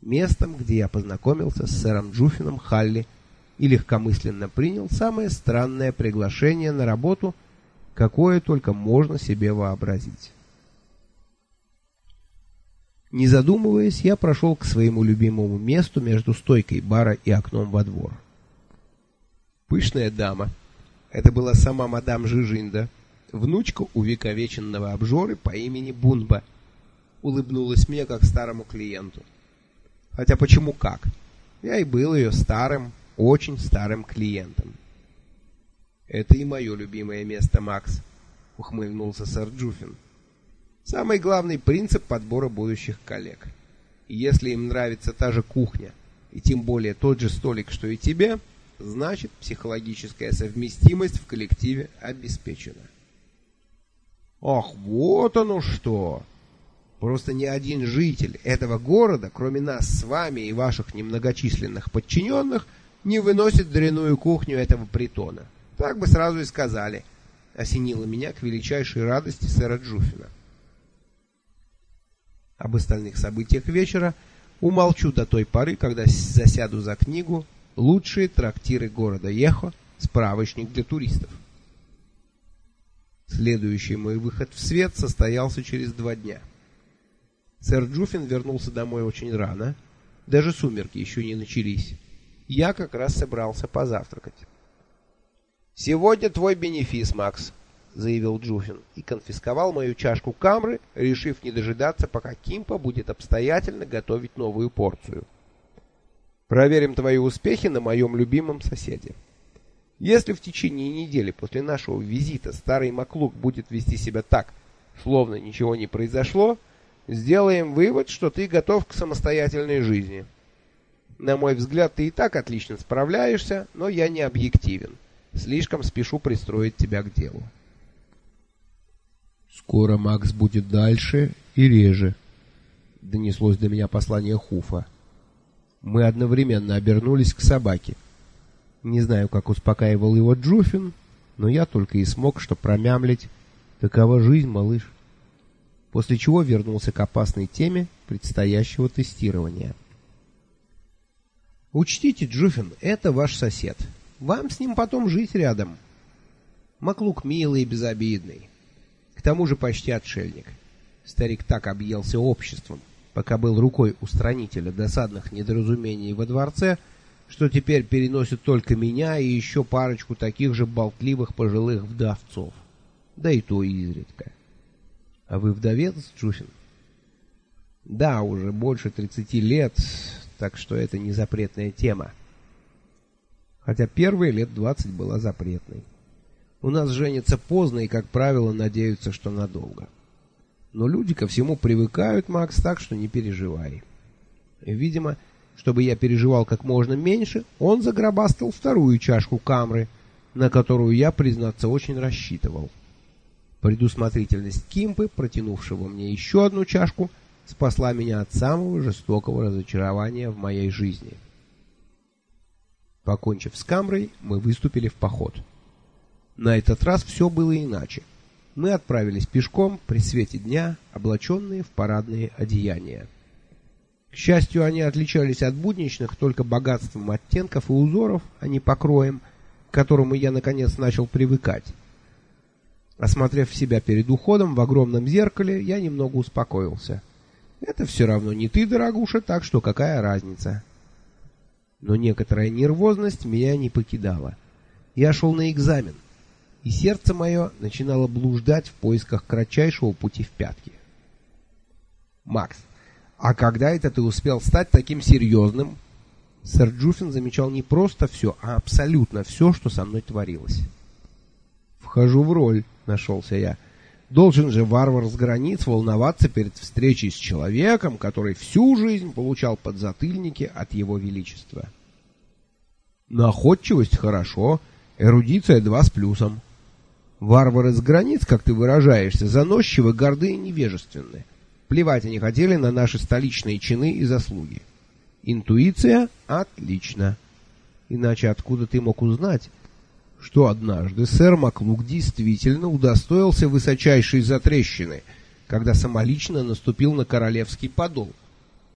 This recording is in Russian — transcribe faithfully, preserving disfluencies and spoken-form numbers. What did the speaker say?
местом, где я познакомился с сэром Джуффином Халли и легкомысленно принял самое странное приглашение на работу, какое только можно себе вообразить. Не задумываясь, я прошел к своему любимому месту между стойкой бара и окном во двор. Пышная дама, это была сама мадам Жижинда, внучка увековеченного обжоры по имени Бунба, улыбнулась мне как старому клиенту. Хотя почему как? Я и был ее старым, очень старым клиентом. «Это и мое любимое место, Макс», — ухмыльнулся сэр Джуффин. «Самый главный принцип подбора будущих коллег. И если им нравится та же кухня, и тем более тот же столик, что и тебе, значит, психологическая совместимость в коллективе обеспечена». «Ах, вот оно что! Просто ни один житель этого города, кроме нас с вами и ваших немногочисленных подчиненных, не выносит дрянную кухню этого притона. Так бы сразу и сказали», — осенило меня к величайшей радости сэра Джуффина. Об остальных событиях вечера умолчу до той поры, когда засяду за книгу «Лучшие трактиры города Ехо. Справочник для туристов». Следующий мой выход в свет состоялся через два дня. Сэр Джуффин вернулся домой очень рано, даже сумерки еще не начались. Я как раз собрался позавтракать. «Сегодня твой бенефис, Макс», — заявил Джуффин и конфисковал мою чашку камры, решив не дожидаться, пока Кимпа будет обстоятельно готовить новую порцию. «Проверим твои успехи на моем любимом соседе. Если в течение недели после нашего визита старый Маклук будет вести себя так, словно ничего не произошло, сделаем вывод, что ты готов к самостоятельной жизни. На мой взгляд, ты и так отлично справляешься, но я не объективен. Слишком спешу пристроить тебя к делу». «Скоро Макс будет дальше и реже», — донеслось до меня послание Хуфа. Мы одновременно обернулись к собаке. Не знаю, как успокаивал его Джуффин, но я только и смог что промямлить: «Такова жизнь, малыш». После чего вернулся к опасной теме предстоящего тестирования. «Учтите, Джуффин, это ваш сосед. Вам с ним потом жить рядом. Маклук милый и безобидный. К тому же почти отшельник. Старик так объелся обществом, пока был рукой устранителя досадных недоразумений во дворце, что теперь переносит только меня и еще парочку таких же болтливых пожилых вдовцов. Да и то изредка». «А вы вдовец, Джуффин?» «Да, уже больше тридцати лет, так что это не запретная тема. Хотя первые лет двадцать была запретной. У нас женятся поздно и, как правило, надеются, что надолго. Но люди ко всему привыкают, Макс, так что не переживай». Видимо, чтобы я переживал как можно меньше, он загробастал вторую чашку камры, на которую я, признаться, очень рассчитывал. Предусмотрительность Кимпы, протянувшего мне еще одну чашку, спасла меня от самого жестокого разочарования в моей жизни. Покончив с камрой, мы выступили в поход. На этот раз все было иначе. Мы отправились пешком при свете дня, облаченные в парадные одеяния. К счастью, они отличались от будничных только богатством оттенков и узоров, а не покроем, к которому я наконец начал привыкать. Осмотрев себя перед уходом в огромном зеркале, я немного успокоился. Это все равно не ты, дорогуша, так что какая разница? Но некоторая нервозность меня не покидала. Я шел на экзамен, и сердце мое начинало блуждать в поисках кратчайшего пути в пятки. «Макс, а когда это ты успел стать таким серьезным?» Сэр Джуффин замечал не просто все, а абсолютно все, что со мной творилось. «Вхожу в роль», — нашелся я. «Должен же варвар с границ волноваться перед встречей с человеком, который всю жизнь получал подзатыльники от его величества». «Находчивость — хорошо, эрудиция — два с плюсом. Варвары с границ, как ты выражаешься, заносчивы, горды и невежественны. Плевать они хотели на наши столичные чины и заслуги. Интуиция — отлично. Иначе откуда ты мог узнать, что однажды сэр Маклук действительно удостоился высочайшей затрещины, когда самолично наступил на королевский подол,